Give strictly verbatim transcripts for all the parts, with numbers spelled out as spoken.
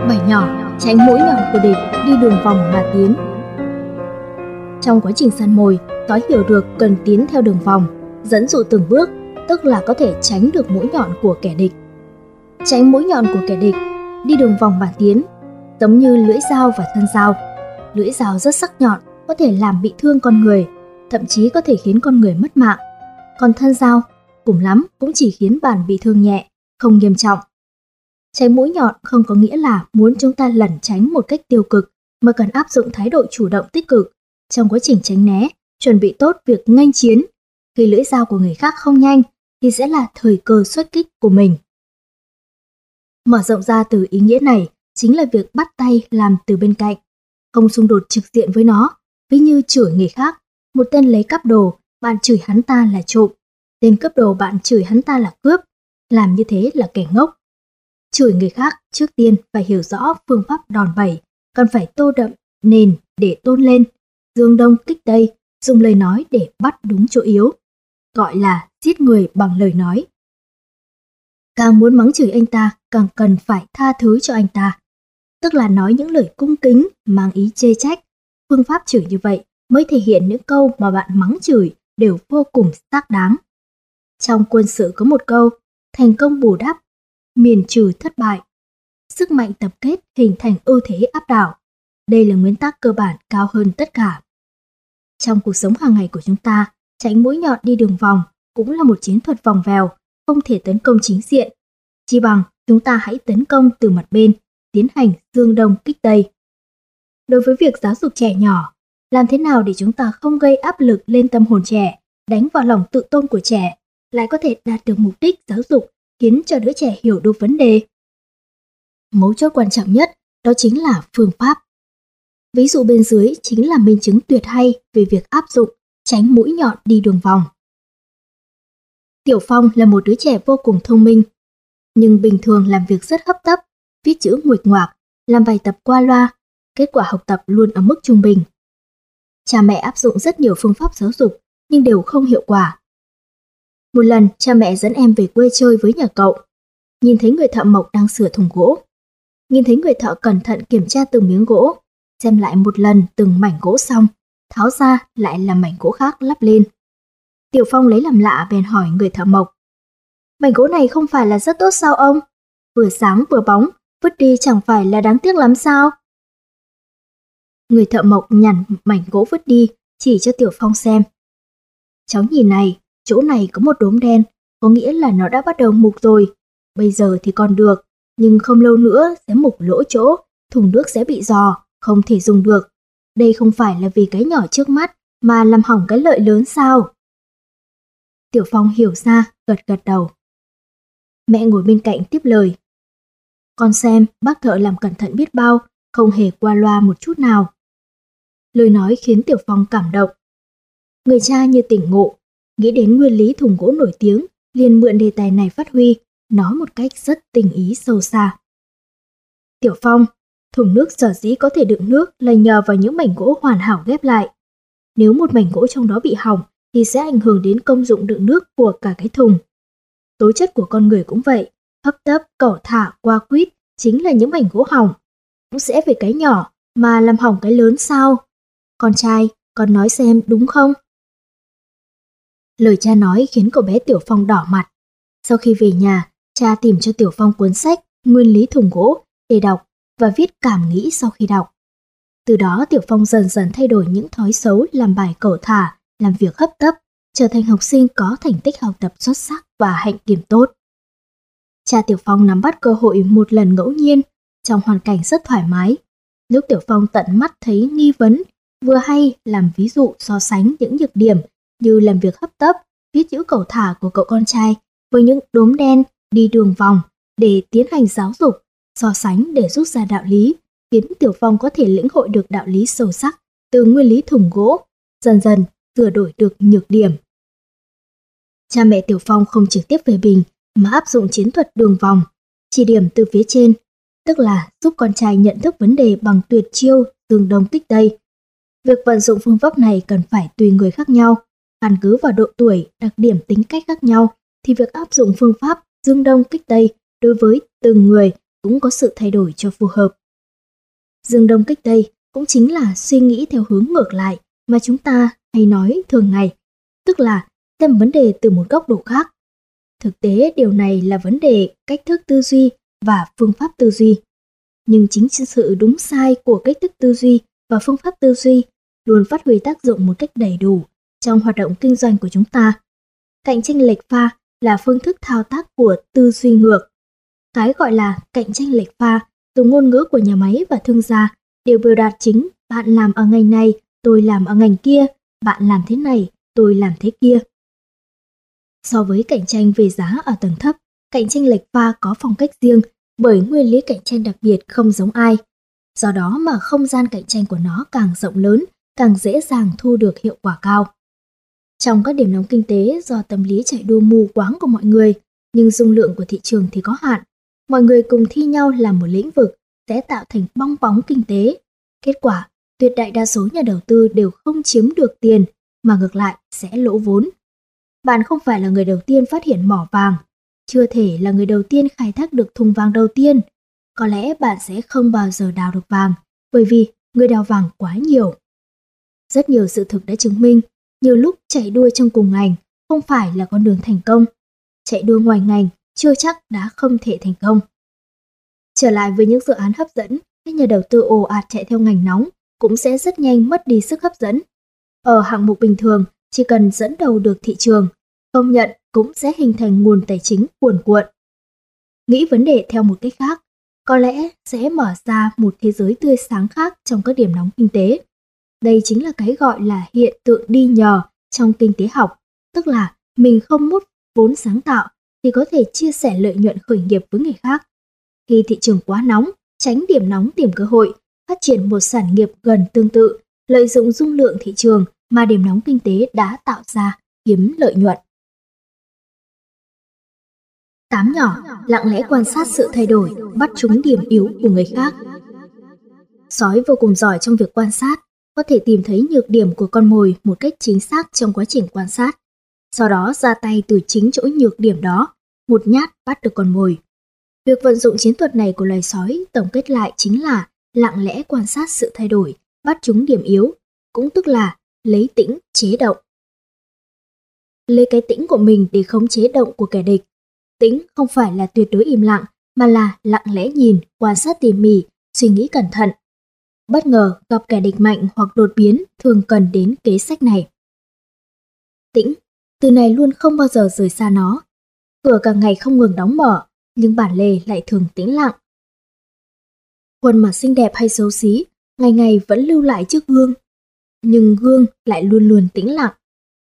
Bảy nhỏ tránh mũi nhọn của địch, đi đường vòng mà tiến. Trong quá trình săn mồi, sói hiểu được cần tiến theo đường vòng, dẫn dụ từng bước, tức là có thể tránh được mũi nhọn của kẻ địch. Tránh mũi nhọn của kẻ địch, đi đường vòng mà tiến, giống như lưỡi dao và thân dao. Lưỡi dao rất sắc nhọn, có thể làm bị thương con người, thậm chí có thể khiến con người mất mạng. Còn thân dao, cùng lắm cũng chỉ khiến bạn bị thương nhẹ, không nghiêm trọng. Tránh mũi nhọn không có nghĩa là muốn chúng ta lẩn tránh một cách tiêu cực, mà cần áp dụng thái độ chủ động tích cực. Trong quá trình tránh né, chuẩn bị tốt việc nghênh chiến. Khi lưỡi dao của người khác không nhanh, thì sẽ là thời cơ xuất kích của mình. Mở rộng ra từ ý nghĩa này, chính là việc bắt tay làm từ bên cạnh, không xung đột trực diện với nó. Ví như chửi người khác, một tên lấy cắp đồ, bạn chửi hắn ta là trộm. Tên cướp đồ bạn chửi hắn ta là cướp. Làm như thế là kẻ ngốc. Chửi người khác, trước tiên phải hiểu rõ phương pháp đòn bẩy, cần phải tô đậm nền để tôn lên, dương đông kích tây, dùng lời nói để bắt đúng chỗ yếu, gọi là giết người bằng lời nói. Càng muốn mắng chửi anh ta, càng cần phải tha thứ cho anh ta, tức là nói những lời cung kính, mang ý chê trách. Phương pháp chửi như vậy mới thể hiện những câu mà bạn mắng chửi đều vô cùng xác đáng. Trong quân sự có một câu, thành công bù đắp, miền trừ thất bại. Sức mạnh tập kết hình thành ưu thế áp đảo. Đây là nguyên tắc cơ bản cao hơn tất cả. Trong cuộc sống hàng ngày của chúng ta, tránh mũi nhọn đi đường vòng cũng là một chiến thuật vòng vèo, không thể tấn công chính diện. Chỉ bằng chúng ta hãy tấn công từ mặt bên, tiến hành dương đông kích tây. Đối với việc giáo dục trẻ nhỏ, làm thế nào để chúng ta không gây áp lực lên tâm hồn trẻ, đánh vào lòng tự tôn của trẻ, lại có thể đạt được mục đích giáo dục, khiến cho đứa trẻ hiểu được vấn đề? Mấu chốt quan trọng nhất đó chính là phương pháp. Ví dụ bên dưới chính là minh chứng tuyệt hay về việc áp dụng tránh mũi nhọn đi đường vòng. Tiểu Phong là một đứa trẻ vô cùng thông minh, nhưng bình thường làm việc rất hấp tấp, viết chữ nguệch ngoạc, làm bài tập qua loa, kết quả học tập luôn ở mức trung bình. Cha mẹ áp dụng rất nhiều phương pháp giáo dục nhưng đều không hiệu quả. Một lần, cha mẹ dẫn em về quê chơi với nhà cậu. Nhìn thấy người thợ mộc đang sửa thùng gỗ. Nhìn thấy người thợ cẩn thận kiểm tra từng miếng gỗ, xem lại một lần từng mảnh gỗ xong, tháo ra lại làm mảnh gỗ khác lắp lên. Tiểu Phong lấy làm lạ bèn hỏi người thợ mộc. Mảnh gỗ này không phải là rất tốt sao ông? Vừa sáng vừa bóng, vứt đi chẳng phải là đáng tiếc lắm sao? Người thợ mộc nhặt mảnh gỗ vứt đi, chỉ cho Tiểu Phong xem. Cháu nhìn này, chỗ này có một đốm đen, có nghĩa là nó đã bắt đầu mục rồi. Bây giờ thì còn được, nhưng không lâu nữa sẽ mục lỗ chỗ, thùng nước sẽ bị rò, không thể dùng được. Đây không phải là vì cái nhỏ trước mắt, mà làm hỏng cái lợi lớn sao? Tiểu Phong hiểu ra, gật gật đầu. Mẹ ngồi bên cạnh tiếp lời. Con xem, bác thợ làm cẩn thận biết bao, không hề qua loa một chút nào. Lời nói khiến Tiểu Phong cảm động. Người cha như tỉnh ngộ, nghĩ đến nguyên lý thùng gỗ nổi tiếng, liền mượn đề tài này phát huy, nói một cách rất tình ý sâu xa. Tiểu Phong, thùng nước sở dĩ có thể đựng nước là nhờ vào những mảnh gỗ hoàn hảo ghép lại. Nếu một mảnh gỗ trong đó bị hỏng thì sẽ ảnh hưởng đến công dụng đựng nước của cả cái thùng. Tố chất của con người cũng vậy, hấp tấp, cẩu thả, qua quýt chính là những mảnh gỗ hỏng. Cũng sẽ về cái nhỏ mà làm hỏng cái lớn sao? Con trai, con nói xem đúng không? Lời cha nói khiến cậu bé Tiểu Phong đỏ mặt. Sau khi về nhà, cha tìm cho Tiểu Phong cuốn sách Nguyên lý thùng gỗ để đọc và viết cảm nghĩ sau khi đọc. Từ đó Tiểu Phong dần dần thay đổi những thói xấu làm bài cẩu thả, làm việc hấp tấp, trở thành học sinh có thành tích học tập xuất sắc và hạnh kiểm tốt. Cha Tiểu Phong nắm bắt cơ hội một lần ngẫu nhiên, trong hoàn cảnh rất thoải mái. Lúc Tiểu Phong tận mắt thấy nghi vấn, vừa hay làm ví dụ so sánh những nhược điểm như làm việc hấp tấp, viết chữ cẩu thả của cậu con trai với những đốm đen đi đường vòng để tiến hành giáo dục, so sánh để rút ra đạo lý, khiến Tiểu Phong có thể lĩnh hội được đạo lý sâu sắc từ nguyên lý thùng gỗ, dần dần sửa đổi được nhược điểm. Cha mẹ Tiểu Phong không trực tiếp phê bình mà áp dụng chiến thuật đường vòng, chỉ điểm từ phía trên, tức là giúp con trai nhận thức vấn đề bằng tuyệt chiêu dương đông kích tây. Việc vận dụng phương pháp này cần phải tùy người khác nhau, căn cứ vào độ tuổi, đặc điểm tính cách khác nhau thì việc áp dụng phương pháp dương đông kích tây đối với từng người cũng có sự thay đổi cho phù hợp. Dương đông kích tây cũng chính là suy nghĩ theo hướng ngược lại mà chúng ta hay nói thường ngày, tức là xem vấn đề từ một góc độ khác. Thực tế điều này là vấn đề cách thức tư duy và phương pháp tư duy. Nhưng chính sự đúng sai của cách thức tư duy và phương pháp tư duy luôn phát huy tác dụng một cách đầy đủ trong hoạt động kinh doanh của chúng ta. Cạnh tranh lệch pha là phương thức thao tác của tư duy ngược. Cái gọi là cạnh tranh lệch pha, dùng ngôn ngữ của nhà máy và thương gia, đều biểu đạt chính bạn làm ở ngành này, tôi làm ở ngành kia, bạn làm thế này, tôi làm thế kia. So với cạnh tranh về giá ở tầng thấp, cạnh tranh lệch pha có phong cách riêng bởi nguyên lý cạnh tranh đặc biệt không giống ai. Do đó mà không gian cạnh tranh của nó càng rộng lớn, càng dễ dàng thu được hiệu quả cao. Trong các điểm nóng kinh tế do tâm lý chạy đua mù quáng của mọi người, nhưng dung lượng của thị trường thì có hạn. Mọi người cùng thi nhau làm một lĩnh vực sẽ tạo thành bong bóng kinh tế. Kết quả, tuyệt đại đa số nhà đầu tư đều không chiếm được tiền, mà ngược lại sẽ lỗ vốn. Bạn không phải là người đầu tiên phát hiện mỏ vàng, chưa thể là người đầu tiên khai thác được thùng vàng đầu tiên. Có lẽ bạn sẽ không bao giờ đào được vàng, bởi vì người đào vàng quá nhiều. Rất nhiều sự thực đã chứng minh, nhiều lúc chạy đua trong cùng ngành không phải là con đường thành công. Chạy đua ngoài ngành chưa chắc đã không thể thành công. Trở lại với những dự án hấp dẫn, các nhà đầu tư ồ ạt chạy theo ngành nóng cũng sẽ rất nhanh mất đi sức hấp dẫn. Ở hạng mục bình thường, chỉ cần dẫn đầu được thị trường, công nhận cũng sẽ hình thành nguồn tài chính cuồn cuộn. Nghĩ vấn đề theo một cách khác, có lẽ sẽ mở ra một thế giới tươi sáng khác trong các điểm nóng kinh tế. Đây chính là cái gọi là hiện tượng đi nhờ trong kinh tế học, tức là mình không mút vốn sáng tạo thì có thể chia sẻ lợi nhuận khởi nghiệp với người khác. Khi thị trường quá nóng, tránh điểm nóng tìm cơ hội, phát triển một sản nghiệp gần tương tự, lợi dụng dung lượng thị trường mà điểm nóng kinh tế đã tạo ra, kiếm lợi nhuận. Tám nhỏ, lặng lẽ quan sát sự thay đổi, bắt trúng điểm yếu của người khác. Sói vô cùng giỏi trong việc quan sát, có thể tìm thấy nhược điểm của con mồi một cách chính xác trong quá trình quan sát. Sau đó ra tay từ chính chỗ nhược điểm đó, một nhát bắt được con mồi. Việc vận dụng chiến thuật này của loài sói tổng kết lại chính là lặng lẽ quan sát sự thay đổi, bắt trúng điểm yếu, cũng tức là lấy tĩnh chế động. Lấy cái tĩnh của mình để khống chế động của kẻ địch. Tĩnh không phải là tuyệt đối im lặng, mà là lặng lẽ nhìn, quan sát tỉ mỉ, suy nghĩ cẩn thận. Bất ngờ gặp kẻ địch mạnh hoặc đột biến thường cần đến kế sách này. Tĩnh, từ này luôn không bao giờ rời xa nó. Cửa càng ngày không ngừng đóng mở, nhưng bản lề lại thường tĩnh lặng. Khuôn mặt xinh đẹp hay xấu xí, ngày ngày vẫn lưu lại trước gương, nhưng gương lại luôn luôn tĩnh lặng.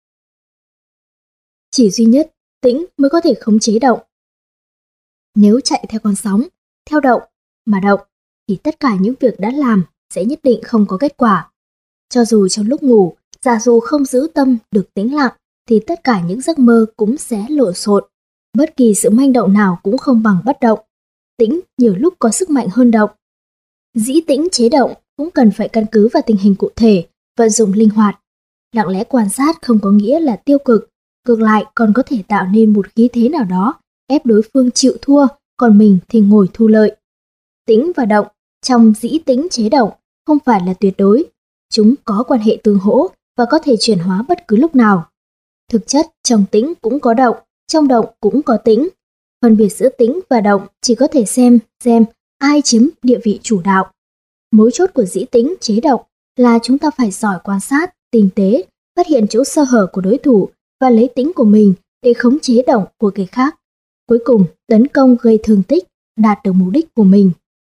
Chỉ duy nhất tĩnh mới có thể khống chế động. Nếu chạy theo con sóng, theo động mà động, thì tất cả những việc đã làm sẽ nhất định không có kết quả. Cho dù trong lúc ngủ, giả dù không giữ tâm được tĩnh lặng, thì tất cả những giấc mơ cũng sẽ lộn xộn. Bất kỳ sự manh động nào cũng không bằng bất động. Tĩnh nhiều lúc có sức mạnh hơn động. Dĩ tĩnh chế động cũng cần phải căn cứ vào tình hình cụ thể, vận dụng linh hoạt. Lặng lẽ quan sát không có nghĩa là tiêu cực, ngược lại còn có thể tạo nên một khí thế nào đó, ép đối phương chịu thua, còn mình thì ngồi thu lợi. Tĩnh và động trong dĩ tĩnh chế động không phải là tuyệt đối, chúng có quan hệ tương hỗ và có thể chuyển hóa bất cứ lúc nào. Thực chất trong tĩnh cũng có động, trong động cũng có tĩnh. Phân biệt giữa tĩnh và động chỉ có thể xem xem ai chiếm địa vị chủ đạo. Mấu chốt của dĩ tĩnh chế động là chúng ta phải giỏi quan sát, tinh tế, phát hiện chỗ sơ hở của đối thủ và lấy tĩnh của mình để khống chế động của người khác. Cuối cùng tấn công gây thương tích, đạt được mục đích của mình.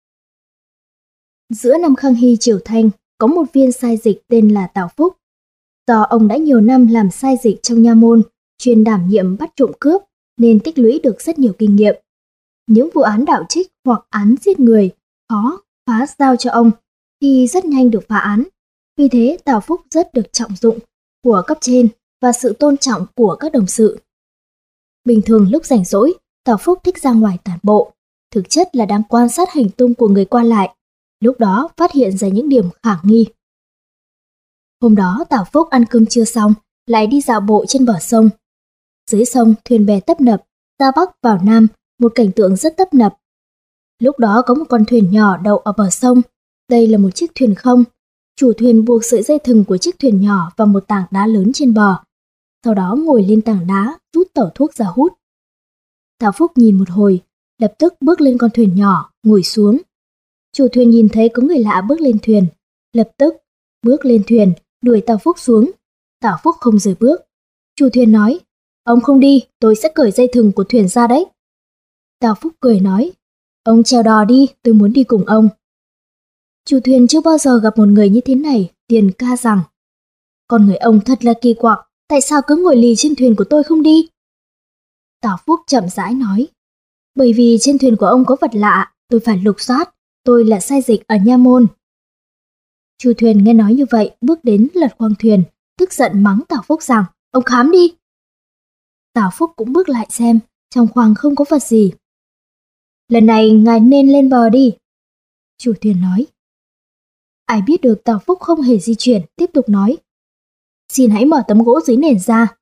Giữa năm Khang Hy Triều Thanh có một viên sai dịch tên là Tào Phúc. Do ông đã nhiều năm làm sai dịch trong nha môn, chuyên đảm nhiệm bắt trộm cướp nên tích lũy được rất nhiều kinh nghiệm. Những vụ án đạo trích hoặc án giết người khó phá giao cho ông thì rất nhanh được phá án. Vì thế Tào Phúc rất được trọng dụng của cấp trên và sự tôn trọng của các đồng sự. Bình thường lúc rảnh rỗi, Tào Phúc thích ra ngoài tản bộ, thực chất là đang quan sát hành tung của người qua lại, lúc đó phát hiện ra những điểm khả nghi. Hôm đó Tào Phúc ăn cơm trưa xong, lại đi dạo bộ trên bờ sông. Dưới sông thuyền bè tấp nập, ra bắc vào nam, một cảnh tượng rất tấp nập. Lúc đó có một con thuyền nhỏ đậu ở bờ sông, Đây là một chiếc thuyền không. Chủ thuyền buộc sợi dây thừng của chiếc thuyền nhỏ vào một tảng đá lớn trên bờ. Sau đó ngồi lên tảng đá, rút tẩu thuốc ra hút. Tào Phúc nhìn một hồi, lập tức bước lên con thuyền nhỏ, ngồi xuống. Chủ thuyền nhìn thấy có người lạ bước lên thuyền, lập tức bước lên thuyền, đuổi Tào Phúc xuống. Tào Phúc không rời bước. Chủ thuyền nói, ông không đi, tôi sẽ cởi dây thừng của thuyền ra đấy. Tào Phúc cười nói, ông chèo đò đi, tôi muốn đi cùng ông. Chủ thuyền chưa bao giờ gặp một người như thế này, liền ca rằng, con người ông thật là kỳ quặc, tại sao cứ ngồi lì trên thuyền của tôi không đi? Tào Phúc chậm rãi nói, bởi vì trên thuyền của ông có vật lạ, tôi phải lục soát, tôi là sai dịch ở Nha Môn. Chủ thuyền nghe nói như vậy, bước đến lật khoang thuyền, tức giận mắng Tào Phúc rằng, ông khám đi. Tào Phúc cũng bước lại xem, trong khoang không có vật gì. Lần này ngài nên lên bờ đi. Chủ thuyền nói. Ai biết được Tào Phúc không hề di chuyển, tiếp tục nói. Xin hãy mở tấm gỗ dưới nền ra.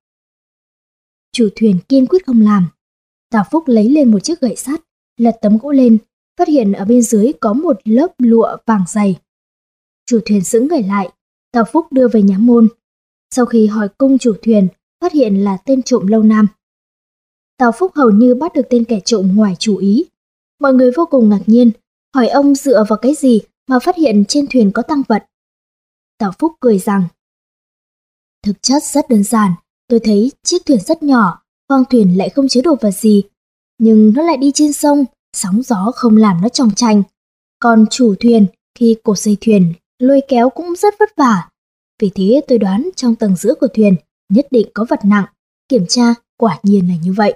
Chủ thuyền kiên quyết không làm. Tào Phúc lấy lên một chiếc gậy sắt, lật tấm gỗ lên, phát hiện ở bên dưới có một lớp lụa vàng dày. Chủ thuyền sững người lại, Tào Phúc đưa về Nha Môn. Sau khi hỏi cung chủ thuyền, phát hiện là tên trộm lâu năm. Tào Phúc hầu như bắt được tên kẻ trộm ngoài chủ ý. Mọi người vô cùng ngạc nhiên, hỏi ông dựa vào cái gì mà phát hiện trên thuyền có tang vật. Tào Phúc cười rằng, thực chất rất đơn giản, tôi thấy chiếc thuyền rất nhỏ, khoang thuyền lại không chứa đồ vật gì, nhưng nó lại đi trên sông, sóng gió không làm nó tròng trành. Còn chủ thuyền khi cột dây thuyền, lôi kéo cũng rất vất vả. Vì thế tôi đoán trong tầng giữa của thuyền nhất định có vật nặng, kiểm tra quả nhiên là như vậy.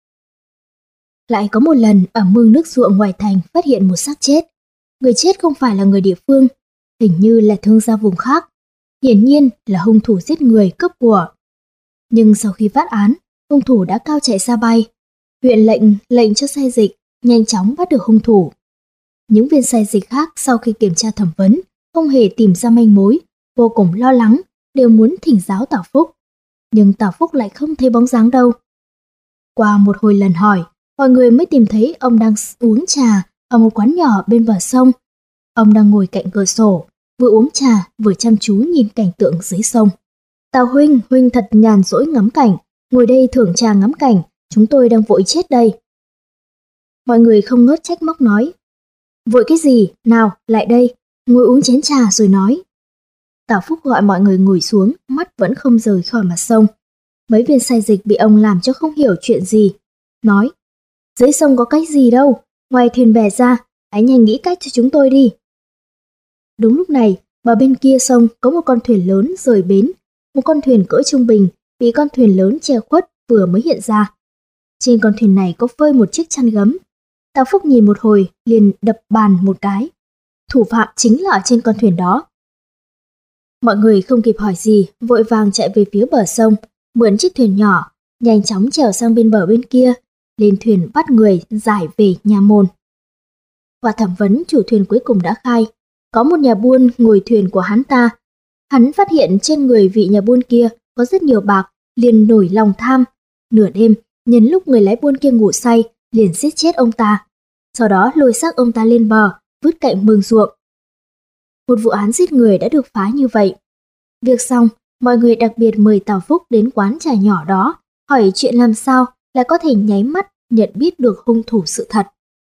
Lại có một lần ở mương nước ruộng ngoài thành phát hiện một xác chết. Người chết không phải là người địa phương, hình như là thương gia vùng khác. Hiển nhiên là hung thủ giết người cướp của. Nhưng sau khi phát án, hung thủ đã cao chạy xa bay. Huyện lệnh lệnh cho sai dịch nhanh chóng bắt được hung thủ. Những viên sai dịch khác sau khi kiểm tra thẩm vấn không hề tìm ra manh mối, vô cùng lo lắng, đều muốn thỉnh giáo Tào Phúc. Nhưng Tào Phúc lại không thấy bóng dáng đâu. Qua một hồi lần hỏi, mọi người mới tìm thấy ông đang uống trà ở một quán nhỏ bên bờ sông. Ông đang ngồi cạnh cửa sổ, vừa uống trà vừa chăm chú nhìn cảnh tượng dưới sông. Tào huynh, huynh thật nhàn rỗi ngắm cảnh, ngồi đây thưởng trà ngắm cảnh, chúng tôi đang vội chết đây. Mọi người không ngớt trách móc nói, vội cái gì, nào, lại đây, ngồi uống chén trà rồi nói. Tào Phúc gọi mọi người ngồi xuống, mắt vẫn không rời khỏi mặt sông. Mấy viên sai dịch bị ông làm cho không hiểu chuyện gì. Nói, dưới sông có cái gì đâu, ngoài thuyền bè ra, hãy nhanh nghĩ cách cho chúng tôi đi. Đúng lúc này, bờ bên kia sông có một con thuyền lớn rời bến. Một con thuyền cỡ trung bình bị con thuyền lớn che khuất vừa mới hiện ra. Trên con thuyền này có phơi một chiếc chăn gấm. Tào Phúc nhìn một hồi liền đập bàn một cái. Thủ phạm chính là ở trên con thuyền đó. Mọi người không kịp hỏi gì, vội vàng chạy về phía bờ sông, mượn chiếc thuyền nhỏ, nhanh chóng chèo sang bên bờ bên kia, lên thuyền bắt người giải về Nha Môn. Qua thẩm vấn, chủ thuyền cuối cùng đã khai, có một nhà buôn ngồi thuyền của hắn ta. Hắn phát hiện trên người vị nhà buôn kia có rất nhiều bạc, liền nổi lòng tham. Nửa đêm, nhân lúc người lái buôn kia ngủ say, liền giết chết ông ta. Sau đó lôi xác ông ta lên bờ, vứt cạnh mương ruộng. Một vụ án giết người đã được phá như vậy. Việc xong, mọi người đặc biệt mời Tào Phúc đến quán trà nhỏ đó, hỏi chuyện làm sao lại có thể nháy mắt nhận biết được hung thủ sự thật.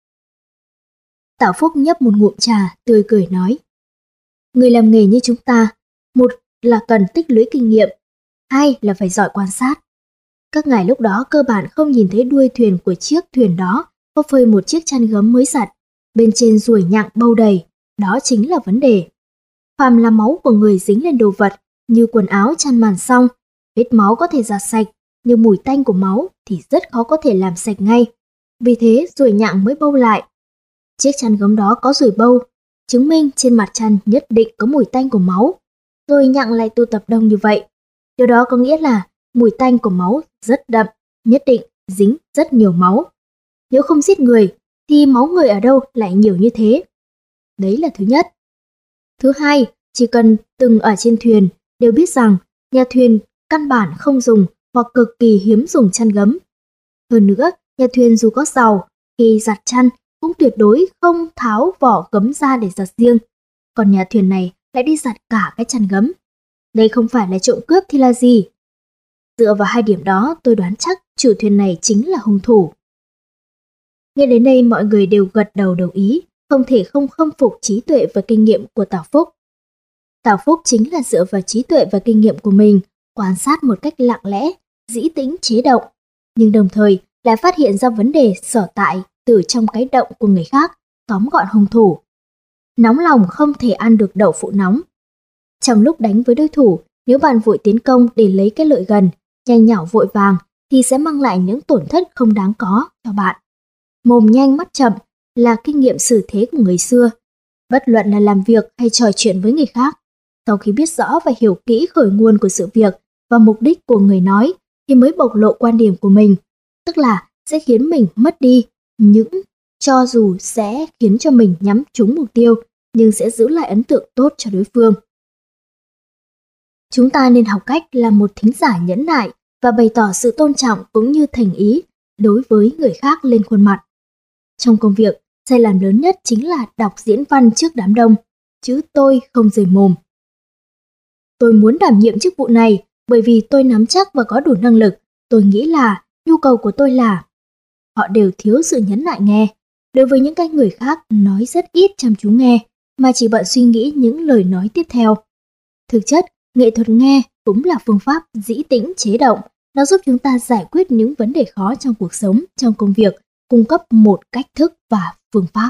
Tào Phúc nhấp một ngụm trà, tươi cười nói. Người làm nghề như chúng ta, một là cần tích lũy kinh nghiệm, hai là phải giỏi quan sát. Các ngài lúc đó cơ bản không nhìn thấy đuôi thuyền của chiếc thuyền đó có phơi một chiếc chăn gấm mới giặt, bên trên ruồi nhặng bâu đầy, đó chính là vấn đề. Phàm là máu của người dính lên đồ vật như quần áo chăn màn xong, vết máu có thể giặt sạch, nhưng mùi tanh của máu thì rất khó có thể làm sạch ngay. Vì thế ruồi nhặng mới bâu lại. Chiếc chăn gấm đó có ruồi bâu, chứng minh trên mặt chăn nhất định có mùi tanh của máu. Ruồi nhặng lại tụ tập đông như vậy. Điều đó có nghĩa là mùi tanh của máu rất đậm, nhất định dính rất nhiều máu. Nếu không giết người, thì máu người ở đâu lại nhiều như thế? Đấy là thứ nhất. Thứ hai, chỉ cần từng ở trên thuyền đều biết rằng nhà thuyền căn bản không dùng hoặc cực kỳ hiếm dùng chăn gấm. Hơn nữa, nhà thuyền dù có giàu, khi giặt chăn cũng tuyệt đối không tháo vỏ gấm ra để giặt riêng. còn nhà thuyền này lại đi giặt cả cái chăn gấm. Đây không phải là trộm cướp thì là gì? Dựa vào hai điểm đó, tôi đoán chắc chủ thuyền này chính là hung thủ. Nghe đến đây mọi người đều gật đầu đồng ý, không thể không khâm phục trí tuệ và kinh nghiệm của Tào Phúc. Tào Phúc chính là dựa vào trí tuệ và kinh nghiệm của mình, quan sát một cách lặng lẽ, dĩ tĩnh chế động, nhưng đồng thời lại phát hiện ra vấn đề sở tại từ trong cái động của người khác, tóm gọn hung thủ. Nóng lòng không thể ăn được đậu phụ nóng. Trong lúc đánh với đối thủ, nếu bạn vội tiến công để lấy cái lợi gần, nhanh nhảu vội vàng thì sẽ mang lại những tổn thất không đáng có cho bạn. Mồm nhanh mắt chậm là kinh nghiệm xử thế của người xưa. Bất luận là làm việc hay trò chuyện với người khác, sau khi biết rõ và hiểu kỹ khởi nguồn của sự việc và mục đích của người nói thì mới bộc lộ quan điểm của mình, tức là sẽ khiến mình mất đi những, cho dù sẽ khiến cho mình nhắm trúng mục tiêu, nhưng sẽ giữ lại ấn tượng tốt cho đối phương. Chúng ta nên học cách làm một thính giả nhẫn nại và bày tỏ sự tôn trọng cũng như thành ý đối với người khác lên khuôn mặt. Trong công việc, sai lầm lớn nhất chính là đọc diễn văn trước đám đông, chữ tôi không rời mồm. Tôi muốn đảm nhiệm chức vụ này bởi vì tôi nắm chắc và có đủ năng lực. Tôi nghĩ là, nhu cầu của tôi là... Họ đều thiếu sự nhẫn nại nghe. Đối với những cái người khác nói rất ít chăm chú nghe, mà chỉ bận suy nghĩ những lời nói tiếp theo. Thực chất, nghệ thuật nghe cũng là phương pháp dĩ tĩnh chế động. Nó giúp chúng ta giải quyết những vấn đề khó trong cuộc sống, trong công việc, cung cấp một cách thức và phương pháp.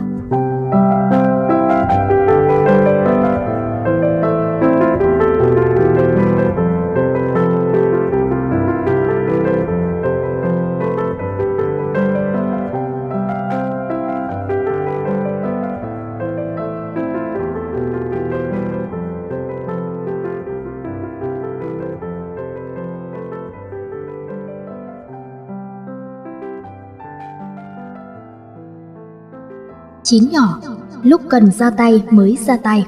Chín nhỏ, lúc cần ra tay mới ra tay.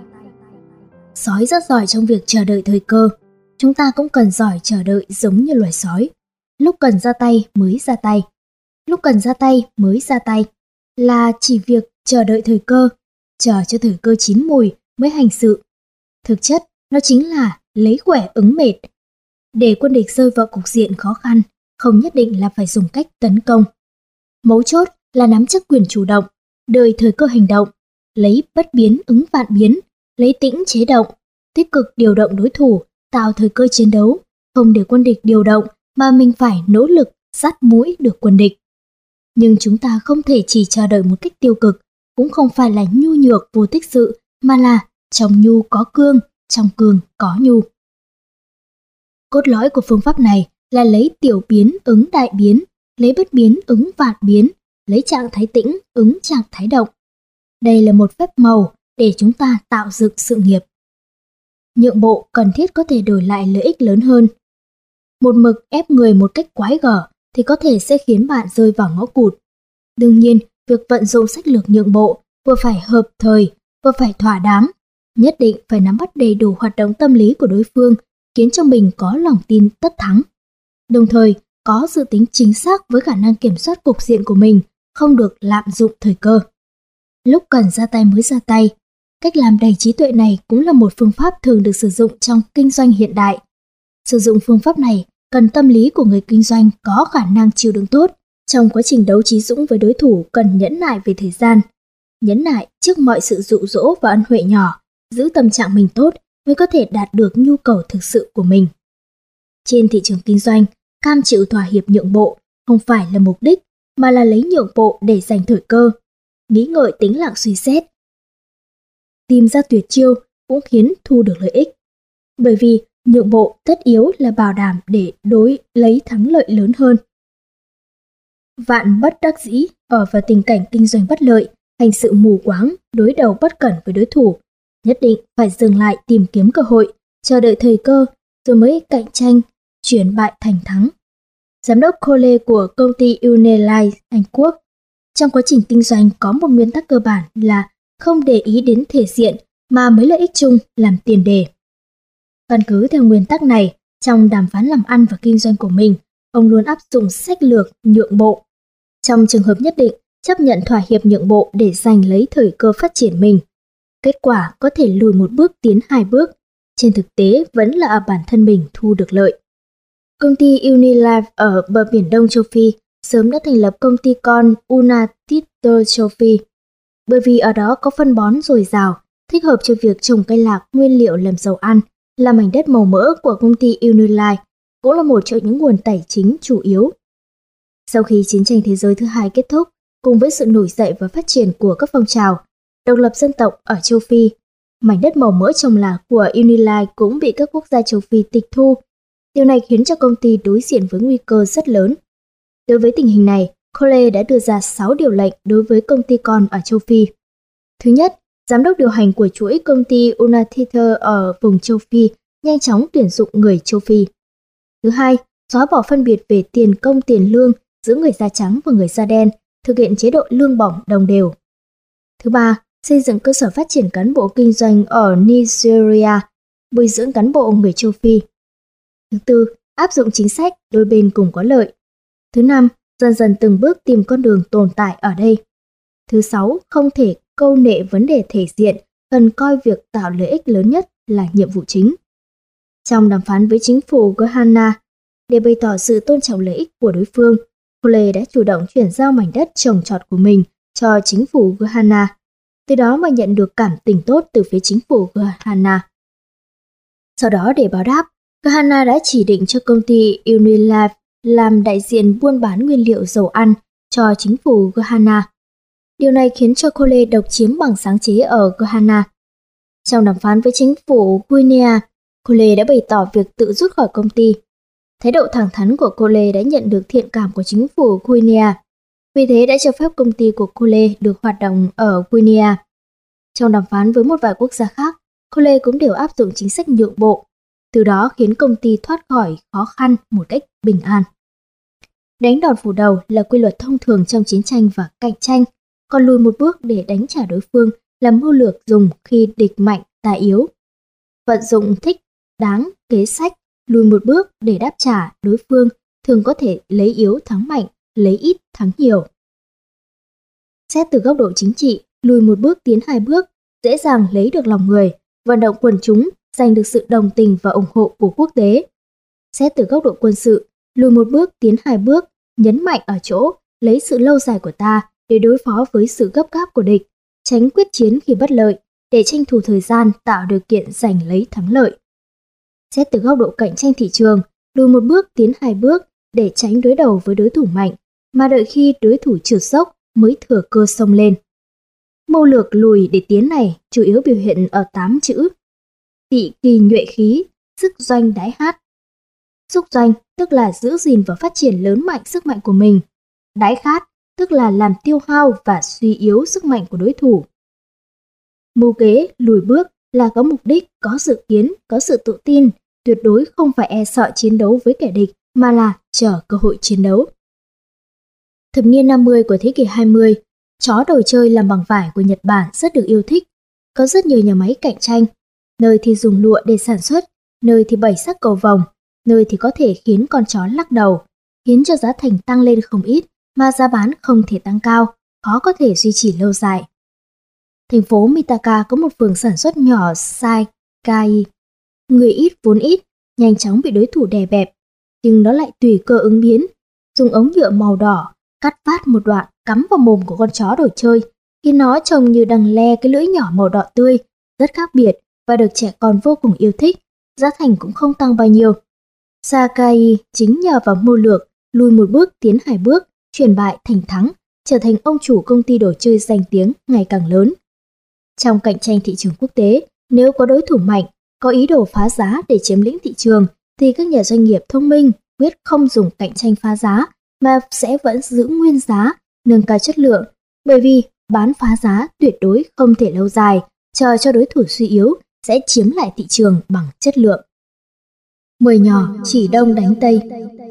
Sói rất giỏi trong việc chờ đợi thời cơ. Chúng ta cũng cần giỏi chờ đợi giống như loài sói. Lúc cần ra tay mới ra tay. Lúc cần ra tay mới ra tay là chỉ việc chờ đợi thời cơ, chờ cho thời cơ chín mùi mới hành sự. Thực chất, nó chính là lấy khỏe ứng mệt. Để quân địch rơi vào cục diện khó khăn, không nhất định là phải dùng cách tấn công. Mấu chốt là nắm chắc quyền chủ động, đợi thời cơ hành động, lấy bất biến ứng vạn biến, lấy tĩnh chế động, tích cực điều động đối thủ, tạo thời cơ chiến đấu, không để quân địch điều động mà mình phải nỗ lực dắt mũi được quân địch. Nhưng chúng ta không thể chỉ chờ đợi một cách tiêu cực, cũng không phải là nhu nhược vô tích sự, mà là trong nhu có cương, trong cương có nhu. Cốt lõi của phương pháp này là lấy tiểu biến ứng đại biến, lấy bất biến ứng vạn biến, lấy trạng thái tĩnh ứng trạng thái động. Đây là một phép màu để chúng ta tạo dựng sự nghiệp. Nhượng bộ cần thiết có thể đổi lại lợi ích lớn hơn. Một mực ép người một cách quái gở thì có thể sẽ khiến bạn rơi vào ngõ cụt. Đương nhiên, việc vận dụng sách lược nhượng bộ vừa phải hợp thời, vừa phải thỏa đáng, nhất định phải nắm bắt đầy đủ hoạt động tâm lý của đối phương, khiến cho mình có lòng tin tất thắng. Đồng thời, có dự tính chính xác với khả năng kiểm soát cục diện của mình, không được lạm dụng thời cơ. Lúc cần ra tay mới ra tay. Cách làm đầy trí tuệ này cũng là một phương pháp thường được sử dụng trong kinh doanh hiện đại. Sử dụng phương pháp này cần tâm lý của người kinh doanh có khả năng chịu đựng tốt. Trong quá trình đấu trí dũng với đối thủ cần nhẫn nại về thời gian. Nhẫn nại trước mọi sự dụ dỗ và ân huệ nhỏ, giữ tâm trạng mình tốt mới có thể đạt được nhu cầu thực sự của mình. Trên thị trường kinh doanh, cam chịu thỏa hiệp nhượng bộ không phải là mục đích, mà là lấy nhượng bộ để giành thời cơ. Nghĩ ngợi tính lặng suy xét, tìm ra tuyệt chiêu cũng khiến thu được lợi ích. Bởi vì nhượng bộ tất yếu là bảo đảm để đối lấy thắng lợi lớn hơn. Vạn bất đắc dĩ ở vào tình cảnh kinh doanh bất lợi, hành sự mù quáng, đối đầu bất cẩn với đối thủ, nhất định phải dừng lại tìm kiếm cơ hội, chờ đợi thời cơ rồi mới cạnh tranh, chuyển bại thành thắng. Giám đốc Cole của công ty Unilife Anh Quốc, trong quá trình kinh doanh có một nguyên tắc cơ bản là không để ý đến thể diện mà mấy lợi ích chung làm tiền đề. Căn cứ theo nguyên tắc này, trong đàm phán làm ăn và kinh doanh của mình, ông luôn áp dụng sách lược nhượng bộ. Trong trường hợp nhất định, chấp nhận thỏa hiệp nhượng bộ để giành lấy thời cơ phát triển mình. Kết quả có thể lùi một bước tiến hai bước, trên thực tế vẫn là ở bản thân mình thu được lợi. Công ty Unilife ở bờ biển Đông châu Phi sớm đã thành lập công ty con United châu Phi, bởi vì ở đó có phân bón dồi dào, thích hợp cho việc trồng cây lạc nguyên liệu làm dầu ăn, là mảnh đất màu mỡ của công ty Unilife, cũng là một trong những nguồn tài chính chủ yếu. Sau khi chiến tranh thế giới thứ hai kết thúc, cùng với sự nổi dậy và phát triển của các phong trào độc lập dân tộc ở châu Phi, mảnh đất màu mỡ trồng lạc của Unilife cũng bị các quốc gia châu Phi tịch thu. Điều này khiến cho công ty đối diện với nguy cơ rất lớn. Đối với tình hình này, Cole đã đưa ra sáu điều lệnh đối với công ty con ở châu Phi. Thứ nhất, giám đốc điều hành của chuỗi công ty United ở vùng châu Phi nhanh chóng tuyển dụng người châu Phi. Thứ hai, xóa bỏ phân biệt về tiền công tiền lương giữa người da trắng và người da đen, thực hiện chế độ lương bổng đồng đều. Thứ ba, xây dựng cơ sở phát triển cán bộ kinh doanh ở Nigeria, bồi dưỡng cán bộ người châu Phi. Thứ tư, áp dụng chính sách đôi bên cùng có lợi. Thứ năm, dần dần từng bước tìm con đường tồn tại ở đây. Thứ sáu, không thể câu nệ vấn đề thể diện, cần coi việc tạo lợi ích lớn nhất là nhiệm vụ chính. Trong đàm phán với chính phủ Ghana, để bày tỏ sự tôn trọng lợi ích của đối phương, Cole đã chủ động chuyển giao mảnh đất trồng trọt của mình cho chính phủ Ghana, từ đó mà nhận được cảm tình tốt từ phía chính phủ Ghana. Sau đó để báo đáp, Ghana đã chỉ định cho công ty Unilife làm đại diện buôn bán nguyên liệu dầu ăn cho chính phủ Ghana. Điều này khiến cho Cole độc chiếm bằng sáng chế ở Ghana. Trong đàm phán với chính phủ Guinea, Cole đã bày tỏ việc tự rút khỏi công ty. Thái độ thẳng thắn của Cole đã nhận được thiện cảm của chính phủ Guinea, vì thế đã cho phép công ty của Cole được hoạt động ở Guinea. Trong đàm phán với một vài quốc gia khác, Cole cũng đều áp dụng chính sách nhượng bộ, từ đó khiến công ty thoát khỏi khó khăn một cách bình an. Đánh đòn phủ đầu là quy luật thông thường trong chiến tranh và cạnh tranh, còn lùi một bước để đánh trả đối phương là mưu lược dùng khi địch mạnh ta yếu. Vận dụng thích đáng kế sách lùi một bước để đáp trả đối phương thường có thể lấy yếu thắng mạnh, lấy ít thắng nhiều. Xét từ góc độ chính trị, lùi một bước tiến hai bước, dễ dàng lấy được lòng người, vận động quần chúng, giành được sự đồng tình và ủng hộ của quốc tế. Xét từ góc độ quân sự, lùi một bước tiến hai bước, nhấn mạnh ở chỗ lấy sự lâu dài của ta để đối phó với sự gấp gáp của địch, tránh quyết chiến khi bất lợi, để tranh thủ thời gian tạo điều kiện giành lấy thắng lợi. Xét từ góc độ cạnh tranh thị trường, lùi một bước tiến hai bước để tránh đối đầu với đối thủ mạnh, mà đợi khi đối thủ trượt dốc mới thừa cơ xông lên. Mưu lược lùi để tiến này chủ yếu biểu hiện ở tám chữ: tị kỳ nhuệ khí, sức doanh đái hát. Sức doanh tức là giữ gìn và phát triển lớn mạnh sức mạnh của mình. Đái khát tức là làm tiêu hao và suy yếu sức mạnh của đối thủ. Mưu kế lùi bước là có mục đích, có dự kiến, có sự tự tin, tuyệt đối không phải e sợ chiến đấu với kẻ địch mà là chờ cơ hội chiến đấu. Thập niên năm mươi của thế kỷ hai mươi, chó đồ chơi làm bằng vải của Nhật Bản rất được yêu thích. Có rất nhiều nhà máy cạnh tranh, nơi thì dùng lụa để sản xuất, nơi thì bảy sắc cầu vồng, nơi thì có thể khiến con chó lắc đầu, khiến cho giá thành tăng lên không ít mà giá bán không thể tăng cao, khó có thể duy trì lâu dài. Thành phố Mitaka có một phường sản xuất nhỏ Saikai. Người ít vốn ít, nhanh chóng bị đối thủ đè bẹp, nhưng nó lại tùy cơ ứng biến, dùng ống nhựa màu đỏ cắt vát một đoạn cắm vào mồm của con chó đồ chơi, khiến nó trông như đang le cái lưỡi nhỏ màu đỏ tươi, rất khác biệt và được trẻ con vô cùng yêu thích, giá thành cũng không tăng bao nhiêu. Sakai chính nhờ vào mưu lược lùi một bước tiến hai bước, chuyển bại thành thắng, trở thành ông chủ công ty đồ chơi danh tiếng ngày càng lớn. Trong cạnh tranh thị trường quốc tế, nếu có đối thủ mạnh, có ý đồ phá giá để chiếm lĩnh thị trường, thì các nhà doanh nghiệp thông minh quyết không dùng cạnh tranh phá giá, mà sẽ vẫn giữ nguyên giá, nâng cao chất lượng, bởi vì bán phá giá tuyệt đối không thể lâu dài, chờ cho đối thủ suy yếu sẽ chiếm lại thị trường bằng chất lượng. Mồi nhỏ chỉ đông đánh tây.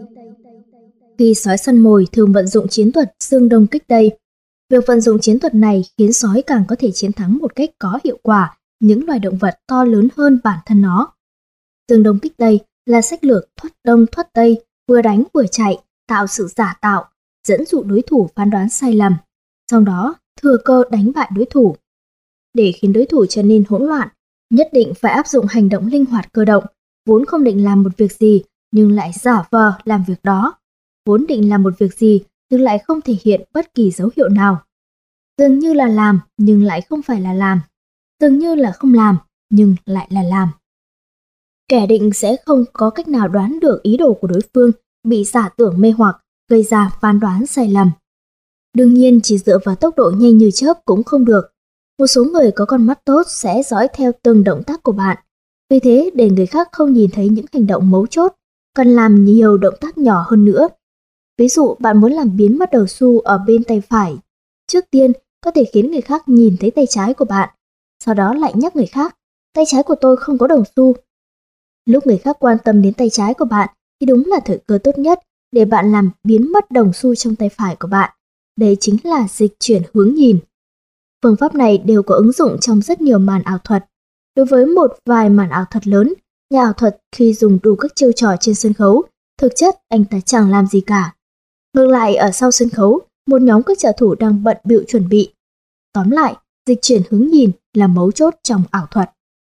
Khi sói săn mồi thường vận dụng chiến thuật xương đông kích tây. Việc vận dụng chiến thuật này khiến sói càng có thể chiến thắng một cách có hiệu quả những loài động vật to lớn hơn bản thân nó. Xương đông kích tây là sách lược thoát đông thoát tây, vừa đánh vừa chạy, tạo sự giả tạo, dẫn dụ đối thủ phán đoán sai lầm, sau đó thừa cơ đánh bại đối thủ. để khiến đối thủ trở nên hỗn loạn, nhất định phải áp dụng hành động linh hoạt cơ động, vốn không định làm một việc gì nhưng lại giả vờ làm việc đó, vốn định làm một việc gì nhưng lại không thể hiện bất kỳ dấu hiệu nào. Dường như là làm nhưng lại không phải là làm, dường như là không làm nhưng lại là làm. Kẻ định sẽ không có cách nào đoán được ý đồ của đối phương, bị giả tưởng mê hoặc, gây ra phán đoán sai lầm. Đương nhiên chỉ dựa vào tốc độ nhanh như chớp cũng không được. Một số người có con mắt tốt sẽ dõi theo từng động tác của bạn. Vì thế, để người khác không nhìn thấy những hành động mấu chốt, cần làm nhiều động tác nhỏ hơn nữa. Ví dụ, bạn muốn làm biến mất đầu xu ở bên tay phải. Trước tiên, có thể khiến người khác nhìn thấy tay trái của bạn. Sau đó lại nhắc người khác, tay trái của tôi không có đồng xu. Lúc người khác quan tâm đến tay trái của bạn thì đúng là thời cơ tốt nhất để bạn làm biến mất đồng xu trong tay phải của bạn. Đây chính là dịch chuyển hướng nhìn. Phương pháp này đều có ứng dụng trong rất nhiều màn ảo thuật. Đối với một vài màn ảo thuật lớn, nhà ảo thuật khi dùng đủ các chiêu trò trên sân khấu, thực chất anh ta chẳng làm gì cả. Ngược lại ở sau sân khấu, một nhóm các trợ thủ đang bận bịu chuẩn bị. Tóm lại, dịch chuyển hướng nhìn là mấu chốt trong ảo thuật.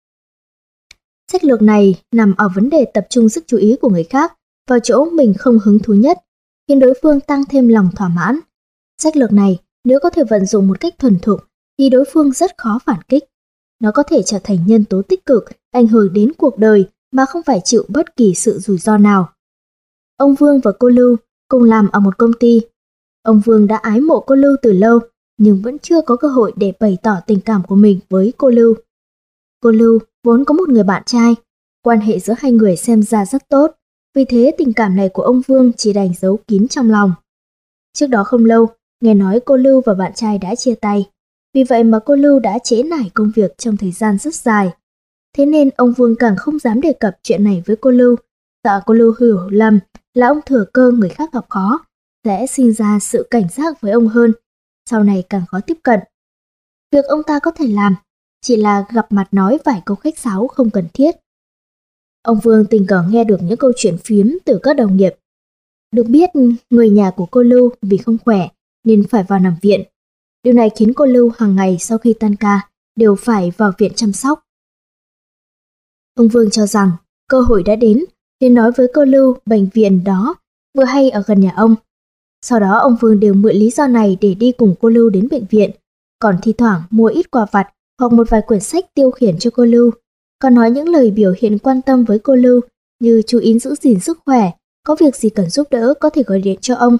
Sách lược này nằm ở vấn đề tập trung sức chú ý của người khác vào chỗ mình không hứng thú nhất, khiến đối phương tăng thêm lòng thỏa mãn. Sách lược này nếu có thể vận dụng một cách thuần thục thì đối phương rất khó phản kích. Nó có thể trở thành nhân tố tích cực, ảnh hưởng đến cuộc đời mà không phải chịu bất kỳ sự rủi ro nào. Ông Vương và cô Lưu cùng làm ở một công ty. Ông Vương đã ái mộ cô Lưu từ lâu, nhưng vẫn chưa có cơ hội để bày tỏ tình cảm của mình với cô Lưu. Cô Lưu vốn có một người bạn trai, quan hệ giữa hai người xem ra rất tốt, vì thế tình cảm này của ông Vương chỉ đành giấu kín trong lòng. Trước đó không lâu, nghe nói cô Lưu và bạn trai đã chia tay, vì vậy mà cô Lưu đã trễ nải công việc trong thời gian rất dài. Thế nên ông Vương càng không dám đề cập chuyện này với cô Lưu, sợ cô Lưu hiểu lầm là ông thừa cơ người khác gặp khó, sẽ sinh ra sự cảnh giác với ông hơn, sau này càng khó tiếp cận. Việc ông ta có thể làm chỉ là gặp mặt nói vài câu khách sáo không cần thiết. Ông Vương tình cờ nghe được những câu chuyện phiếm từ các đồng nghiệp. Được biết, người nhà của cô Lưu vì không khỏe nên phải vào nằm viện. Điều này khiến cô Lưu hàng ngày sau khi tan ca đều phải vào viện chăm sóc. Ông Vương cho rằng cơ hội đã đến nên nói với cô Lưu bệnh viện đó vừa hay ở gần nhà ông. Sau đó ông Vương đều mượn lý do này để đi cùng cô Lưu đến bệnh viện, còn thi thoảng mua ít quà vặt hoặc một vài quyển sách tiêu khiển cho cô Lưu, còn nói những lời biểu hiện quan tâm với cô Lưu như chú ý giữ gìn sức khỏe, có việc gì cần giúp đỡ có thể gọi điện cho ông.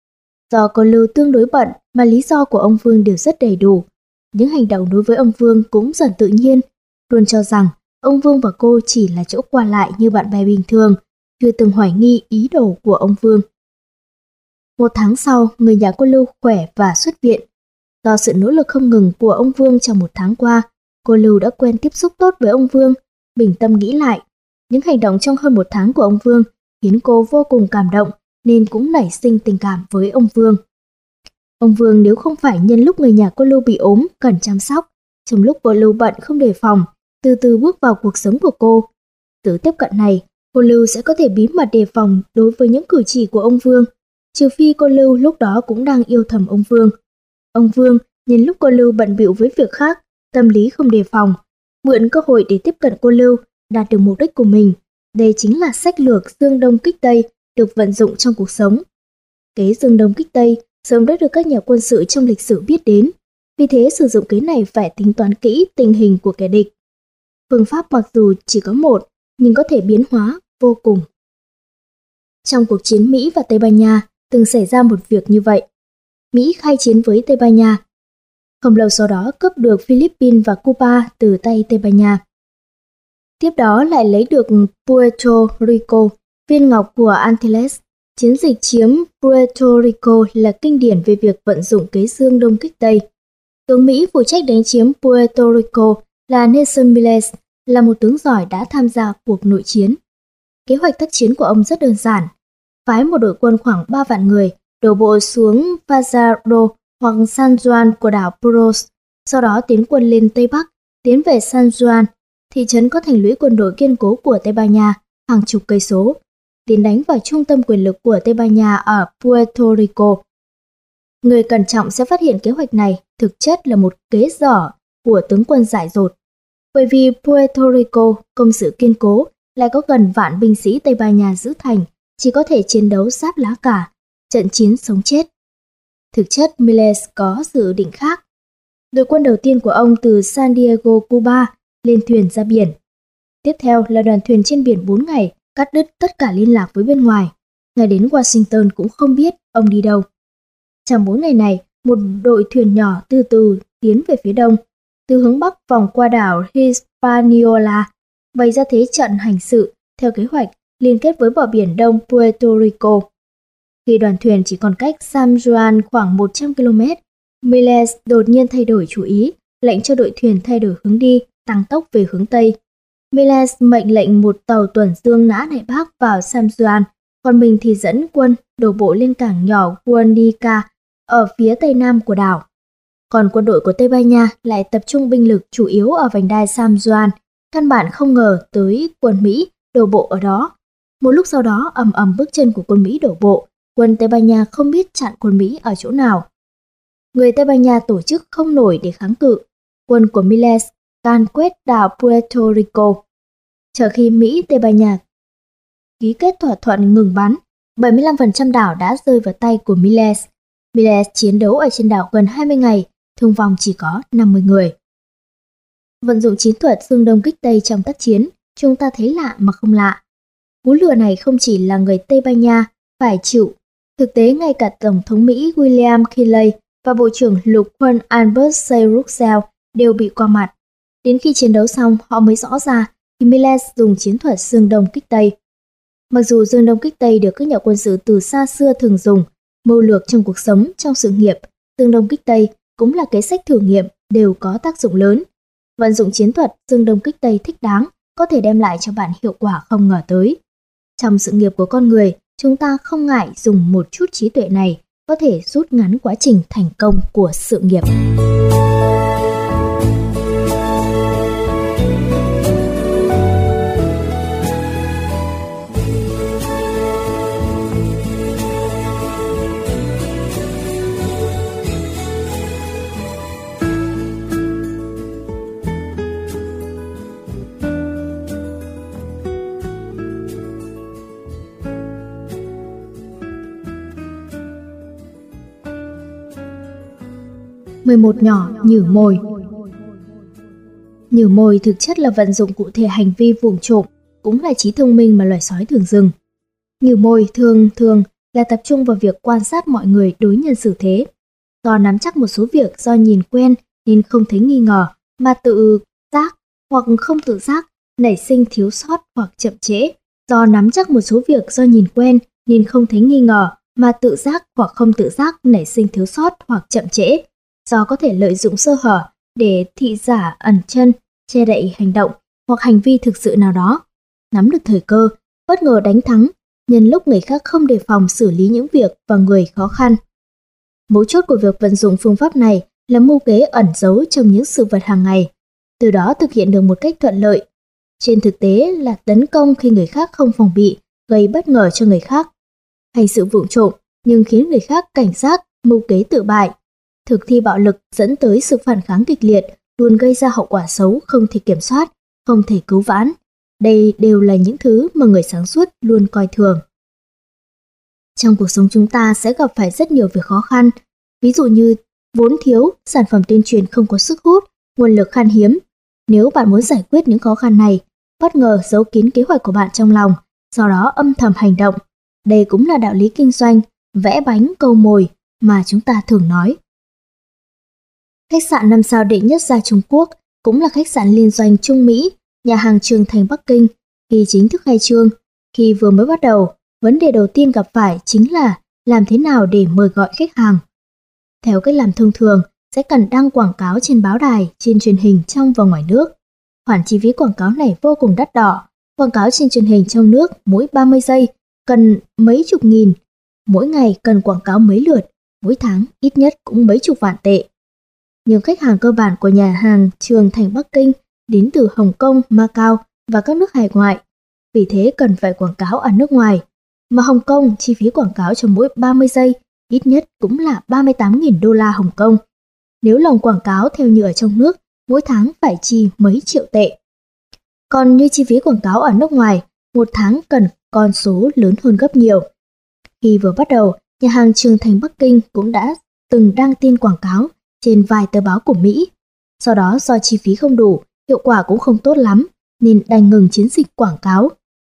Do cô Lưu tương đối bận mà lý do của ông Vương đều rất đầy đủ. Những hành động đối với ông Vương cũng dần tự nhiên, luôn cho rằng ông Vương và cô chỉ là chỗ qua lại như bạn bè bình thường, chưa từng hoài nghi ý đồ của ông Vương. Một tháng sau, người nhà cô Lưu khỏe và xuất viện. Do sự nỗ lực không ngừng của ông Vương trong một tháng qua, cô Lưu đã quen tiếp xúc tốt với ông Vương. Bình tâm nghĩ lại, những hành động trong hơn một tháng của ông Vương khiến cô vô cùng cảm động nên cũng nảy sinh tình cảm với ông Vương. Ông Vương nếu không phải nhân lúc người nhà cô Lưu bị ốm cần chăm sóc, trong lúc cô Lưu bận không đề phòng, từ từ bước vào cuộc sống của cô. Từ tiếp cận này, cô Lưu sẽ có thể bí mật đề phòng đối với những cử chỉ của ông Vương, trừ phi cô Lưu lúc đó cũng đang yêu thầm ông Vương. Ông Vương nhân lúc cô Lưu bận bịu với việc khác, tâm lý không đề phòng, mượn cơ hội để tiếp cận cô Lưu, đạt được mục đích của mình. Đây chính là sách lược Dương Đông kích Tây được vận dụng trong cuộc sống. Kế Dương Đông kích Tây sớm đã được các nhà quân sự trong lịch sử biết đến, vì thế sử dụng kế này phải tính toán kỹ tình hình của kẻ địch. Phương pháp mặc dù chỉ có một, nhưng có thể biến hóa vô cùng. Trong cuộc chiến Mỹ và Tây Ban Nha, từng xảy ra một việc như vậy. Mỹ khai chiến với Tây Ban Nha. Không lâu sau đó cướp được Philippines và Cuba từ tay Tây Ban Nha. Tiếp đó lại lấy được Puerto Rico, viên ngọc của Antilles. Chiến dịch chiếm Puerto Rico là kinh điển về việc vận dụng kế Dương Đông kích Tây. Tướng Mỹ phụ trách đánh chiếm Puerto Rico là Nelson Miles, là một tướng giỏi đã tham gia cuộc nội chiến. Kế hoạch tác chiến của ông rất đơn giản. Phái một đội quân khoảng ba vạn người đổ bộ xuống Fajardo hoặc San Juan của đảo Puros, sau đó tiến quân lên Tây Bắc, tiến về San Juan, thị trấn có thành lũy quân đội kiên cố của Tây Ban Nha, hàng chục cây số, tiến đánh vào trung tâm quyền lực của Tây Ban Nha ở Puerto Rico. Người cẩn trọng sẽ phát hiện kế hoạch này thực chất là một kế giỏ của tướng quân dại dột. Bởi vì Puerto Rico, công sự kiên cố, lại có gần vạn binh sĩ Tây Ban Nha giữ thành, chỉ có thể chiến đấu giáp lá cả, trận chiến sống chết. Thực chất, Miles có dự định khác. Đội quân đầu tiên của ông từ San Diego, Cuba, lên thuyền ra biển. Tiếp theo là đoàn thuyền trên biển bốn ngày, cắt đứt tất cả liên lạc với bên ngoài. Ngay đến Washington cũng không biết ông đi đâu. Trong bốn ngày này, một đội thuyền nhỏ từ từ tiến về phía đông, từ hướng bắc vòng qua đảo Hispaniola, bày ra thế trận hành sự theo kế hoạch liên kết với bờ biển đông Puerto Rico. Khi đoàn thuyền chỉ còn cách San Juan khoảng một trăm ki lô mét, Miles đột nhiên thay đổi chủ ý, lệnh cho đội thuyền thay đổi hướng đi, tăng tốc về hướng Tây. Miles mệnh lệnh một tàu tuần dương nã Đại Bác vào San Juan, còn mình thì dẫn quân đổ bộ lên cảng nhỏ Guernica ở phía tây nam của đảo. Còn quân đội của Tây Ban Nha lại tập trung binh lực chủ yếu ở vành đai San Juan, căn bản không ngờ tới quân Mỹ đổ bộ ở đó. Một lúc sau đó, ầm ầm bước chân của quân Mỹ đổ bộ, quân Tây Ban Nha không biết chặn quân Mỹ ở chỗ nào. Người Tây Ban Nha tổ chức không nổi để kháng cự, quân của Miles can quét đảo Puerto Rico. Chờ khi Mỹ Tây Ban Nha ký kết thỏa thuận ngừng bắn, bảy mươi lăm phần trăm đảo đã rơi vào tay của Miles. Miles chiến đấu ở trên đảo gần hai mươi ngày, thương vong chỉ có năm mươi người. Vận dụng chiến thuật dương đông kích tây trong tác chiến, chúng ta thấy lạ mà không lạ. Cú lừa này không chỉ là người Tây Ban Nha phải chịu, thực tế ngay cả Tổng thống Mỹ William Kinley và Bộ trưởng Lục quân Albert C. Russell đều bị qua mặt. Đến khi chiến đấu xong, họ mới rõ ra thì Miles dùng chiến thuật dương đông kích tây. Mặc dù dương đông kích tây được các nhà quân sự từ xa xưa thường dùng, mưu lược trong cuộc sống, trong sự nghiệp, dương đông kích tây cũng là kế sách thử nghiệm, đều có tác dụng lớn. Vận dụng chiến thuật dương đông kích tây thích đáng có thể đem lại cho bạn hiệu quả không ngờ tới. Trong sự nghiệp của con người, chúng ta không ngại dùng một chút trí tuệ này có thể rút ngắn quá trình thành công của sự nghiệp. mười một nhỏ nhử mồi. Nhử mồi thực chất là vận dụng cụ thể hành vi vụng trộm, cũng là trí thông minh mà loài sói thường dùng. Nhử mồi thường thường là tập trung vào việc quan sát mọi người đối nhân xử thế. Do nắm chắc một số việc do nhìn quen nên không thấy nghi ngờ, mà tự giác hoặc không tự giác nảy sinh thiếu sót hoặc chậm trễ. Do nắm chắc một số việc do nhìn quen nên không thấy nghi ngờ, mà tự giác hoặc không tự giác nảy sinh thiếu sót hoặc chậm trễ. Do có thể lợi dụng sơ hở để thị giả ẩn chân, che đậy hành động hoặc hành vi thực sự nào đó. Nắm được thời cơ, bất ngờ đánh thắng, nhân lúc người khác không đề phòng xử lý những việc và người khó khăn. Mấu chốt của việc vận dụng phương pháp này là mưu kế ẩn giấu trong những sự vật hàng ngày, từ đó thực hiện được một cách thuận lợi. Trên thực tế là tấn công khi người khác không phòng bị, gây bất ngờ cho người khác. Hành sự vụng trộm nhưng khiến người khác cảnh giác, mưu kế tự bại. Thực thi bạo lực dẫn tới sự phản kháng kịch liệt, luôn gây ra hậu quả xấu không thể kiểm soát, không thể cứu vãn. Đây đều là những thứ mà người sáng suốt luôn coi thường. Trong cuộc sống chúng ta sẽ gặp phải rất nhiều việc khó khăn, ví dụ như vốn thiếu, sản phẩm tuyên truyền không có sức hút, nguồn lực khan hiếm. Nếu bạn muốn giải quyết những khó khăn này, bất ngờ giấu kín kế hoạch của bạn trong lòng, sau đó âm thầm hành động. Đây cũng là đạo lý kinh doanh, vẽ bánh câu mồi mà chúng ta thường nói. Khách sạn năm sao đệ nhất gia Trung Quốc, cũng là khách sạn liên doanh Trung Mỹ, nhà hàng Trường Thành Bắc Kinh, khi chính thức khai trương. Khi vừa mới bắt đầu, vấn đề đầu tiên gặp phải chính là làm thế nào để mời gọi khách hàng. Theo cách làm thông thường, sẽ cần đăng quảng cáo trên báo đài, trên truyền hình trong và ngoài nước. Khoản chi phí quảng cáo này vô cùng đắt đỏ. Quảng cáo trên truyền hình trong nước mỗi ba mươi giây cần mấy chục nghìn, mỗi ngày cần quảng cáo mấy lượt, mỗi tháng ít nhất cũng mấy chục vạn tệ. Nhưng khách hàng cơ bản của nhà hàng Trường Thành Bắc Kinh đến từ Hồng Kông, Macau và các nước hải ngoại, vì thế cần phải quảng cáo ở nước ngoài. Mà Hồng Kông chi phí quảng cáo cho mỗi ba mươi giây ít nhất cũng là ba mươi tám nghìn đô la Hồng Kông. Nếu lòng quảng cáo theo như ở trong nước mỗi tháng phải chi mấy triệu tệ. Còn như chi phí quảng cáo ở nước ngoài, một tháng cần con số lớn hơn gấp nhiều. Khi vừa bắt đầu, nhà hàng Trường Thành Bắc Kinh cũng đã từng đăng tin quảng cáo trên vài tờ báo của Mỹ. Sau đó do chi phí không đủ, hiệu quả cũng không tốt lắm, nên đành ngừng chiến dịch quảng cáo.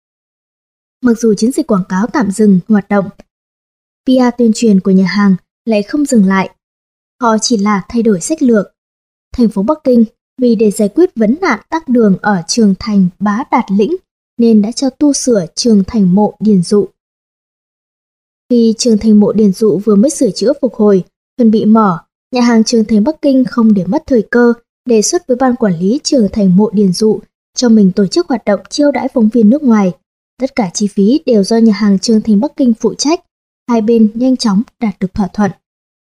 Mặc dù chiến dịch quảng cáo tạm dừng hoạt động, pê e tuyên truyền của nhà hàng lại không dừng lại. Họ chỉ là thay đổi sách lược. Thành phố Bắc Kinh vì để giải quyết vấn nạn tắc đường ở Trường Thành Bá Đạt Lĩnh nên đã cho tu sửa Trường Thành Mộ Điền Dụ. Khi Trường Thành Mộ Điền Dụ vừa mới sửa chữa phục hồi, chuẩn bị mở, nhà hàng Trường Thành Bắc Kinh không để mất thời cơ, đề xuất với ban quản lý Trường Thành Mộ Điền Dụ cho mình tổ chức hoạt động chiêu đãi phóng viên nước ngoài. Tất cả chi phí đều do nhà hàng Trường Thành Bắc Kinh phụ trách, hai bên nhanh chóng đạt được thỏa thuận.